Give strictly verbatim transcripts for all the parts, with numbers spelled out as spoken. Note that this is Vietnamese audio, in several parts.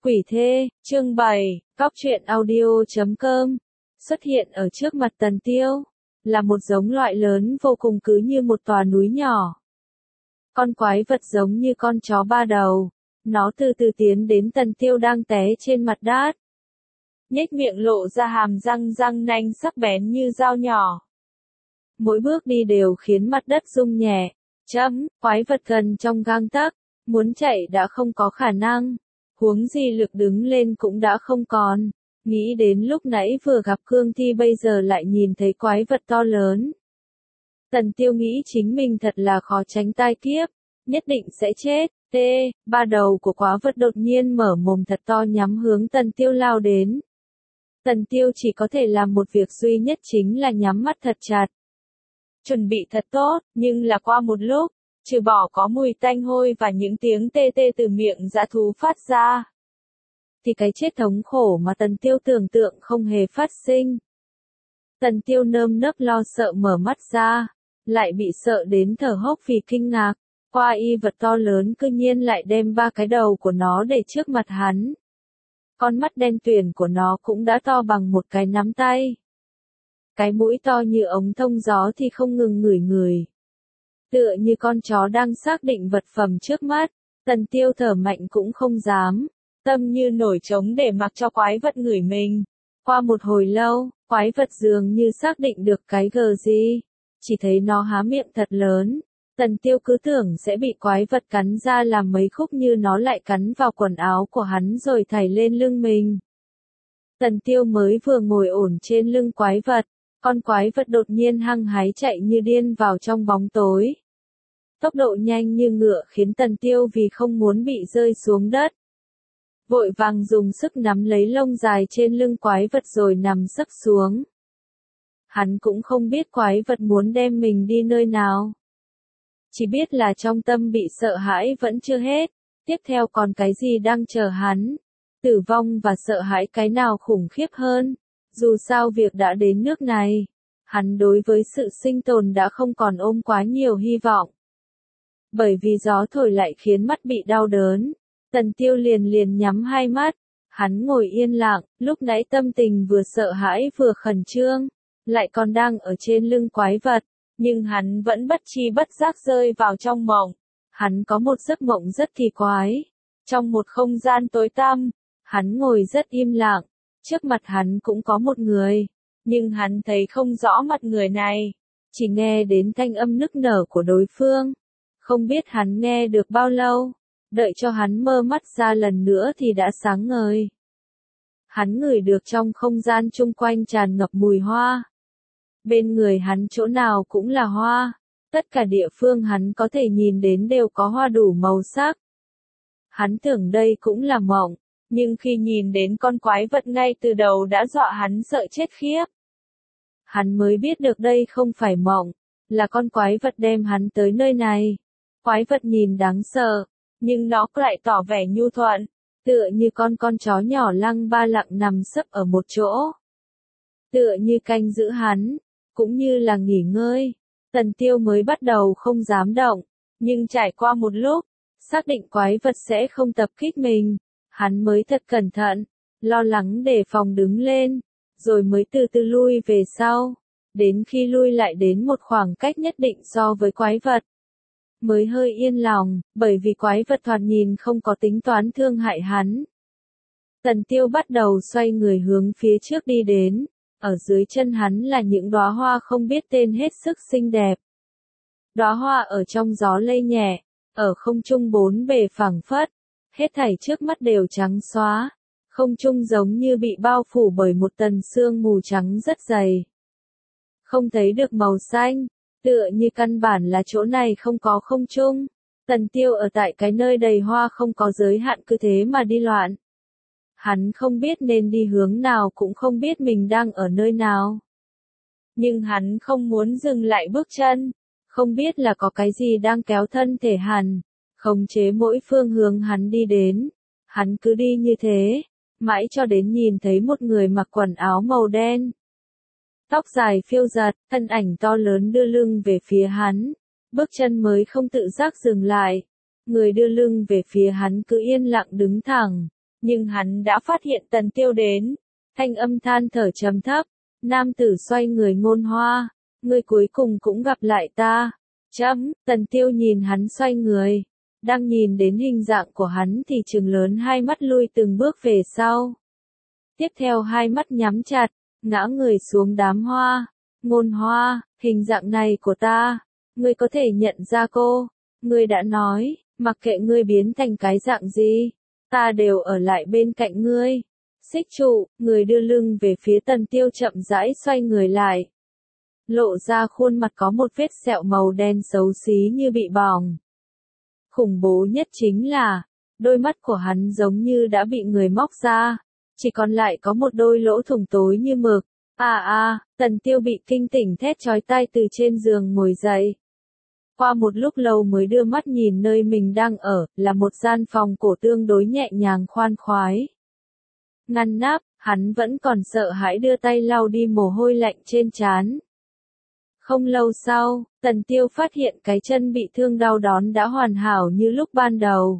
Quỷ thê, chương bảy, cóc truyện audio chấm com. Xuất hiện ở trước mặt Tần Tiêu, là một giống loại lớn vô cùng cứ như một tòa núi nhỏ. Con quái vật giống như con chó ba đầu, nó từ từ tiến đến Tần Tiêu đang té trên mặt đất. Nhếch miệng lộ ra hàm răng răng nanh sắc bén như dao nhỏ. Mỗi bước đi đều khiến mặt đất rung nhẹ. Chấm, quái vật gần trong gang tấc, muốn chạy đã không có khả năng. Huống gì lực đứng lên cũng đã không còn. Nghĩ đến lúc nãy vừa gặp cương thi bây giờ lại nhìn thấy quái vật to lớn. Tần Tiêu nghĩ chính mình thật là khó tránh tai kiếp, nhất định sẽ chết. T, ba đầu của quái vật đột nhiên mở mồm thật to nhắm hướng Tần Tiêu lao đến. Tần Tiêu chỉ có thể làm một việc duy nhất chính là nhắm mắt thật chặt. Chuẩn bị thật tốt, nhưng là qua một lúc, trừ bỏ có mùi tanh hôi và những tiếng tê tê từ miệng dã thú phát ra, thì cái chết thống khổ mà Tần Tiêu tưởng tượng không hề phát sinh. Tần Tiêu nơm nớp lo sợ mở mắt ra, lại bị sợ đến thở hốc vì kinh ngạc, qua y vật to lớn cư nhiên lại đem ba cái đầu của nó để trước mặt hắn. Con mắt đen tuyền của nó cũng đã to bằng một cái nắm tay. Cái mũi to như ống thông gió thì không ngừng ngửi ngửi. Tựa như con chó đang xác định vật phẩm trước mắt, Tần Tiêu thở mạnh cũng không dám, tâm như nổi trống để mặc cho quái vật ngửi mình. Qua một hồi lâu, quái vật dường như xác định được cái gờ gì, chỉ thấy nó há miệng thật lớn. Tần Tiêu cứ tưởng sẽ bị quái vật cắn ra làm mấy khúc như nó lại cắn vào quần áo của hắn rồi thảy lên lưng mình. Tần Tiêu mới vừa ngồi ổn trên lưng quái vật, con quái vật đột nhiên hăng hái chạy như điên vào trong bóng tối. Tốc độ nhanh như ngựa khiến Tần Tiêu vì không muốn bị rơi xuống đất, vội vàng dùng sức nắm lấy lông dài trên lưng quái vật rồi nằm sấp xuống. Hắn cũng không biết quái vật muốn đem mình đi nơi nào. Chỉ biết là trong tâm bị sợ hãi vẫn chưa hết, tiếp theo còn cái gì đang chờ hắn. Tử vong và sợ hãi cái nào khủng khiếp hơn. Dù sao việc đã đến nước này, hắn đối với sự sinh tồn đã không còn ôm quá nhiều hy vọng. Bởi vì gió thổi lại khiến mắt bị đau đớn, Tần Tiêu liền liền nhắm hai mắt, hắn ngồi yên lặng, lúc nãy tâm tình vừa sợ hãi vừa khẩn trương, lại còn đang ở trên lưng quái vật, nhưng hắn vẫn bất tri bất giác rơi vào trong mộng. Hắn có một giấc mộng rất kỳ quái. Trong một không gian tối tăm, hắn ngồi rất im lặng. Trước mặt hắn cũng có một người, nhưng hắn thấy không rõ mặt người này, chỉ nghe đến thanh âm nức nở của đối phương. Không biết hắn nghe được bao lâu, đợi cho hắn mơ mắt ra lần nữa thì đã sáng ngời. Hắn ngửi được trong không gian chung quanh tràn ngập mùi hoa. Bên người hắn chỗ nào cũng là hoa, tất cả địa phương hắn có thể nhìn đến đều có hoa đủ màu sắc. Hắn tưởng đây cũng là mộng. Nhưng khi nhìn đến con quái vật ngay từ đầu đã dọa hắn sợ chết khiếp. Hắn mới biết được đây không phải mộng, là con quái vật đem hắn tới nơi này. Quái vật nhìn đáng sợ, nhưng nó lại tỏ vẻ nhu thuận, tựa như con con chó nhỏ lăng ba lặng nằm sấp ở một chỗ. Tựa như canh giữ hắn, cũng như là nghỉ ngơi. Tần Tiêu mới bắt đầu không dám động, nhưng trải qua một lúc, xác định quái vật sẽ không tập kích mình. Hắn mới thật cẩn thận, lo lắng đề phòng đứng lên, rồi mới từ từ lui về sau, đến khi lui lại đến một khoảng cách nhất định so với quái vật. Mới hơi yên lòng, bởi vì quái vật thoạt nhìn không có tính toán thương hại hắn. Tần Tiêu bắt đầu xoay người hướng phía trước đi đến, ở dưới chân hắn là những đóa hoa không biết tên hết sức xinh đẹp. Đóa hoa ở trong gió lay nhẹ, ở không trung bốn bề phẳng phất. Hết thảy trước mắt đều trắng xóa, không trung giống như bị bao phủ bởi một tầng sương mù trắng rất dày. Không thấy được màu xanh, tựa như căn bản là chỗ này không có không trung. Tần Tiêu ở tại cái nơi đầy hoa không có giới hạn cứ thế mà đi loạn. Hắn không biết nên đi hướng nào cũng không biết mình đang ở nơi nào. Nhưng hắn không muốn dừng lại bước chân, không biết là có cái gì đang kéo thân thể hắn. Khống chế mỗi phương hướng hắn đi đến, hắn cứ đi như thế, mãi cho đến nhìn thấy một người mặc quần áo màu đen. Tóc dài phiêu giật, thân ảnh to lớn đưa lưng về phía hắn, bước chân mới không tự giác dừng lại. Người đưa lưng về phía hắn cứ yên lặng đứng thẳng, Nhưng hắn đã phát hiện Tần Tiêu đến. Thanh âm than thở trầm thấp. Nam tử xoay người Ngôn Hoa. Ngươi cuối cùng cũng gặp lại ta. Chấm, Tần Tiêu nhìn hắn xoay người. Đang nhìn đến hình dạng của hắn thì trừng lớn hai mắt lui từng bước về sau. Tiếp theo hai mắt nhắm chặt, ngã người xuống đám hoa. Ngôn Hoa, hình dạng này của ta, ngươi có thể nhận ra cô. Ngươi đã nói, mặc kệ ngươi biến thành cái dạng gì, ta đều ở lại bên cạnh ngươi. Xích trụ, người đưa lưng về phía Tần Tiêu chậm rãi xoay người lại. Lộ ra khuôn mặt có một vết sẹo màu đen xấu xí như bị bỏng. Khủng bố nhất chính là, đôi mắt của hắn giống như đã bị người móc ra, chỉ còn lại có một đôi lỗ thủng tối như mực. À à, Tần Tiêu bị kinh tỉnh thét chói tai từ trên giường ngồi dậy. Qua một lúc lâu mới đưa mắt nhìn nơi mình đang ở, là một gian phòng cổ tương đối nhẹ nhàng khoan khoái. Ngăn nắp, hắn vẫn còn sợ hãi đưa tay lau đi mồ hôi lạnh trên trán. Không lâu sau, Tần Tiêu phát hiện cái chân bị thương đau đớn đã hoàn hảo như lúc ban đầu.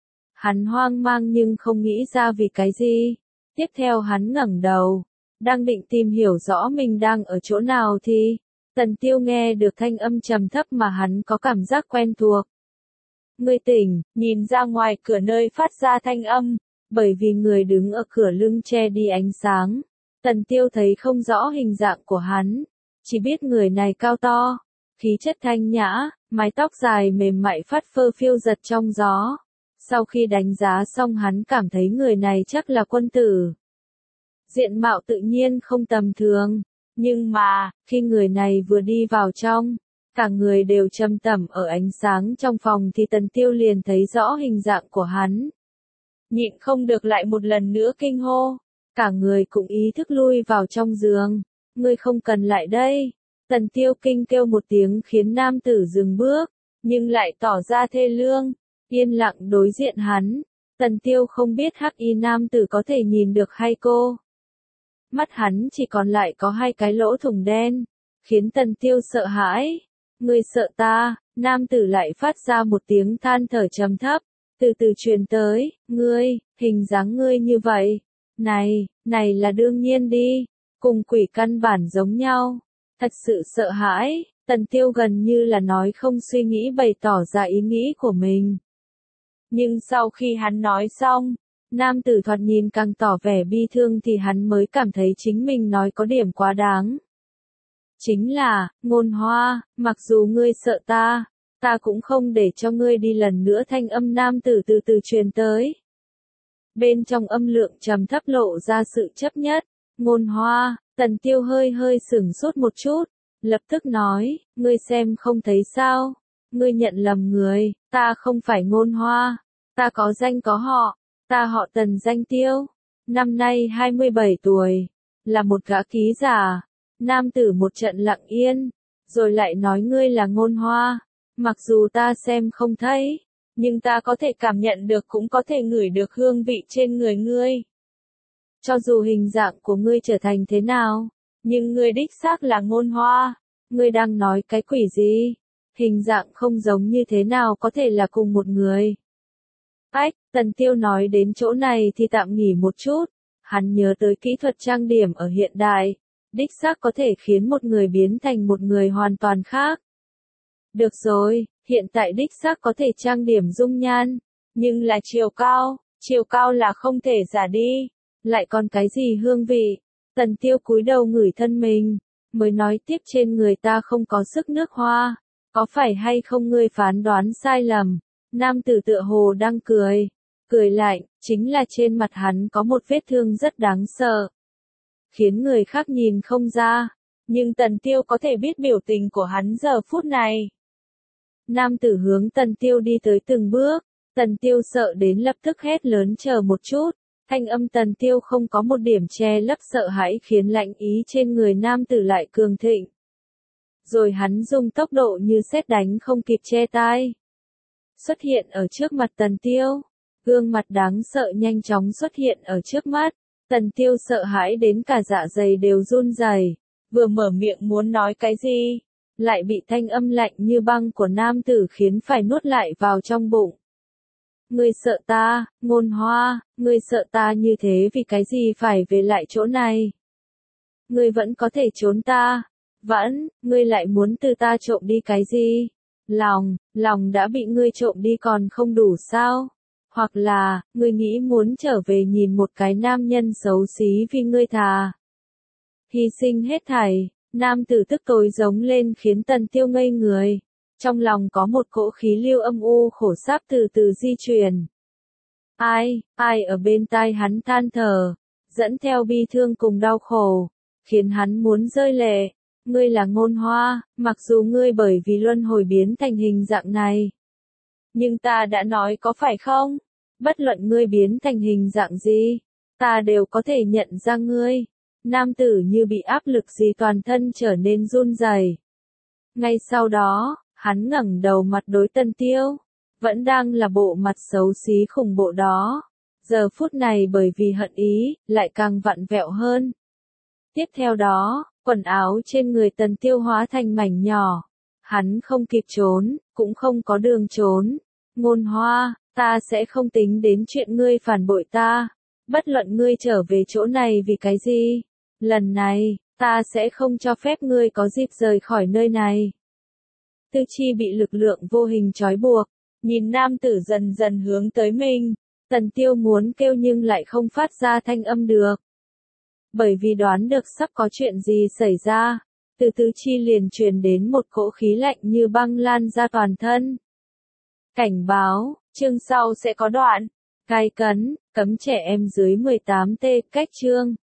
Hắn hoang mang nhưng không nghĩ ra vì cái gì. Tiếp theo hắn ngẩng đầu, đang định tìm hiểu rõ mình đang ở chỗ nào thì Tần Tiêu nghe được thanh âm trầm thấp mà hắn có cảm giác quen thuộc. Ngươi tỉnh, nhìn ra ngoài cửa nơi phát ra thanh âm, bởi vì người đứng ở cửa lưng che đi ánh sáng. Tần Tiêu thấy không rõ hình dạng của hắn, chỉ biết người này cao to, khí chất thanh nhã, mái tóc dài mềm mại phất phơ phiêu giật trong gió. Sau khi đánh giá xong hắn cảm thấy người này chắc là quân tử. Diện mạo tự nhiên không tầm thường, nhưng mà, khi người này vừa đi vào trong, cả người đều trầm tẩm ở ánh sáng trong phòng thì Tần Tiêu liền thấy rõ hình dạng của hắn. Nhịn không được lại một lần nữa kinh hô, cả người cũng ý thức lui vào trong giường. Ngươi không cần lại đây. Tần Tiêu kinh kêu một tiếng khiến nam tử dừng bước, nhưng lại tỏ ra thê lương, yên lặng đối diện hắn. Tần Tiêu không biết hắc y nam tử có thể nhìn được hay cô. Mắt hắn chỉ còn lại có hai cái lỗ thủng đen, khiến Tần Tiêu sợ hãi. Ngươi sợ ta? Nam tử lại phát ra một tiếng than thở trầm thấp, từ từ truyền tới. Ngươi, hình dáng ngươi như vậy, này, này là đương nhiên đi, cùng quỷ căn bản giống nhau. Thật sự sợ hãi. Tần Tiêu gần như là nói không suy nghĩ bày tỏ ra ý nghĩ của mình. Nhưng sau khi hắn nói xong, nam tử thoạt nhìn càng tỏ vẻ bi thương thì hắn mới cảm thấy chính mình nói có điểm quá đáng. Chính là, Ngôn Hoa, mặc dù ngươi sợ ta, ta cũng không để cho ngươi đi lần nữa. Thanh âm nam tử từ từ truyền tới. Bên trong âm lượng trầm thấp lộ ra sự chấp nhất. Ngôn Hoa, Tần Tiêu hơi hơi sửng sốt một chút, lập tức nói, ngươi xem không thấy sao, ngươi nhận lầm người, ta không phải Ngôn Hoa, ta có danh có họ, ta họ Tần danh Tiêu, năm nay hai mươi bảy tuổi, là một gã ký giả. Nam tử một trận lặng yên, rồi lại nói ngươi là Ngôn Hoa, mặc dù ta xem không thấy, nhưng ta có thể cảm nhận được cũng có thể ngửi được hương vị trên người ngươi. Cho dù hình dạng của ngươi trở thành thế nào, nhưng ngươi đích xác là Ngôn Hoa. Ngươi đang nói cái quỷ gì? Hình dạng không giống như thế nào có thể là cùng một người? Ách, Tần Tiêu nói đến chỗ này thì tạm nghỉ một chút. Hắn nhớ tới kỹ thuật trang điểm ở hiện đại, đích xác có thể khiến một người biến thành một người hoàn toàn khác. Được rồi, hiện tại đích xác có thể trang điểm dung nhan, nhưng là chiều cao, chiều cao là không thể giả đi. Lại còn cái gì hương vị? Tần Tiêu cúi đầu ngửi thân mình, mới nói tiếp trên người ta không có sức nước hoa, có phải hay không ngươi phán đoán sai lầm? Nam tử tựa hồ đang cười, cười lạnh, chính là trên mặt hắn có một vết thương rất đáng sợ, khiến người khác nhìn không ra, nhưng Tần Tiêu có thể biết biểu tình của hắn giờ phút này. Nam tử hướng Tần Tiêu đi tới từng bước, Tần Tiêu sợ đến lập tức hét lớn chờ một chút. Thanh âm Tần Tiêu không có một điểm che lấp sợ hãi khiến lạnh ý trên người nam tử lại cường thịnh. Rồi hắn dùng tốc độ như sét đánh không kịp che tai. Xuất hiện ở trước mặt Tần Tiêu. Gương mặt đáng sợ nhanh chóng xuất hiện ở trước mắt. Tần Tiêu sợ hãi đến cả dạ dày đều run rẩy, vừa mở miệng muốn nói cái gì, lại bị thanh âm lạnh như băng của nam tử khiến phải nuốt lại vào trong bụng. Ngươi sợ ta, Ngôn Hoa, ngươi sợ ta như thế vì cái gì phải về lại chỗ này? Ngươi vẫn có thể trốn ta. Vẫn, ngươi lại muốn từ ta trộm đi cái gì? Lòng, lòng đã bị ngươi trộm đi còn không đủ sao? Hoặc là, ngươi nghĩ muốn trở về nhìn một cái nam nhân xấu xí vì ngươi thà hy sinh hết thảy. Nam tử tức tối giống lên khiến Tần Tiêu ngây người. Trong lòng có một cỗ khí lưu âm u khổ sáp từ từ di chuyển. Ai, ai ở bên tai hắn than thở, dẫn theo bi thương cùng đau khổ, khiến hắn muốn rơi lệ. Ngươi là Ngôn Hoa, mặc dù ngươi bởi vì luân hồi biến thành hình dạng này. Nhưng ta đã nói có phải không? Bất luận ngươi biến thành hình dạng gì, ta đều có thể nhận ra ngươi. Nam tử như bị áp lực gì toàn thân trở nên run rẩy. Ngay sau đó, hắn ngẩng đầu mặt đối Tần Tiêu, vẫn đang là bộ mặt xấu xí khủng bộ đó. Giờ phút này bởi vì hận ý, lại càng vặn vẹo hơn. Tiếp theo đó, quần áo trên người Tần Tiêu hóa thành mảnh nhỏ. Hắn không kịp trốn, cũng không có đường trốn. Ngôn Hoa, ta sẽ không tính đến chuyện ngươi phản bội ta. Bất luận ngươi trở về chỗ này vì cái gì. Lần này, ta sẽ không cho phép ngươi có dịp rời khỏi nơi này. Tư Chi bị lực lượng vô hình trói buộc, nhìn nam tử dần dần hướng tới mình. Tần Tiêu muốn kêu nhưng lại không phát ra thanh âm được. Bởi vì đoán được sắp có chuyện gì xảy ra, từ Tư Chi liền truyền đến một cỗ khí lạnh như băng lan ra toàn thân. Cảnh báo, chương sau sẽ có đoạn, cai cấn, cấm trẻ em dưới mười tám T, cách chương.